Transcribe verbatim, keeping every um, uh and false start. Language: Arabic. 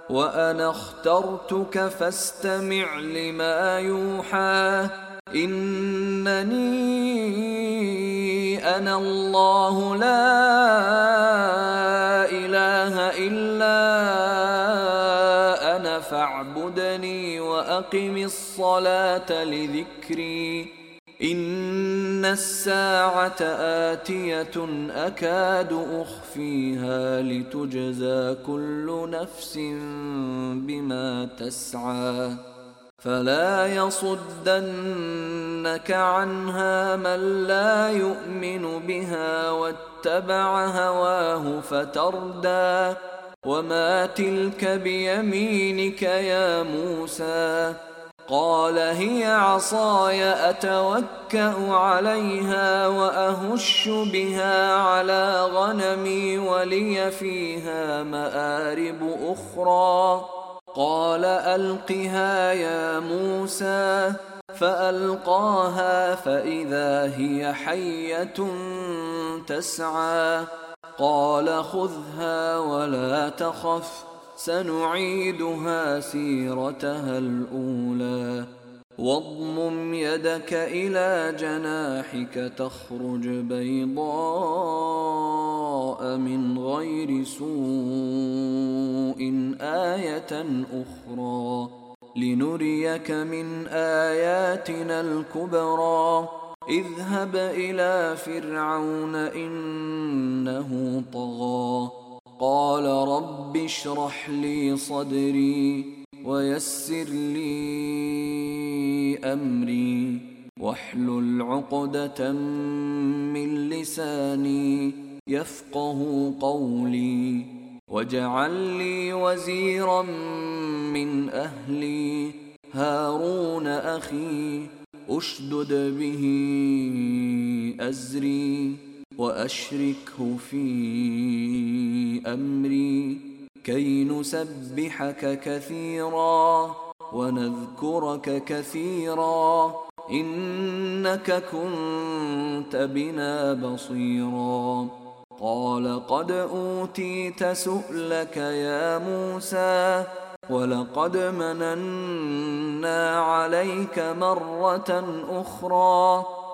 وأنا اخترتك فاستمع لما يوحى إنني أنا الله لا إله إلا أنا فاعبدني وأقم الصلاة لذكري إن الساعة آتية أكاد أخفيها لتجزى كل نفس بما تسعى فلا يصدنك عنها من لا يؤمن بها واتبع هواه فتردى وما تلك بيمينك يا موسى قال هي عصاي أتوكأ عليها وأهش بها على غنمي ولي فيها مآرب أخرى قال ألقها يا موسى فألقاها فإذا هي حية تسعى قال خذها ولا تخف سنعيدها سيرتها الأولى واضمم يدك إلى جناحك تخرج بيضاء من غير سوء آية أخرى لنريك من آياتنا الكبرى اذهب إلى فرعون إنه طغى قال رب اشرح لي صدري ويسر لي أمري واحلل عقدة من لساني يفقه قولي واجعل لي وزيرا من أهلي هارون أخي أشدد به أزري وأشركه في أمري كي نسبحك كثيرا ونذكرك كثيرا إنك كنت بنا بصيرا قال قد أوتيت سؤلك يا موسى ولقد مننا عليك مرة أخرى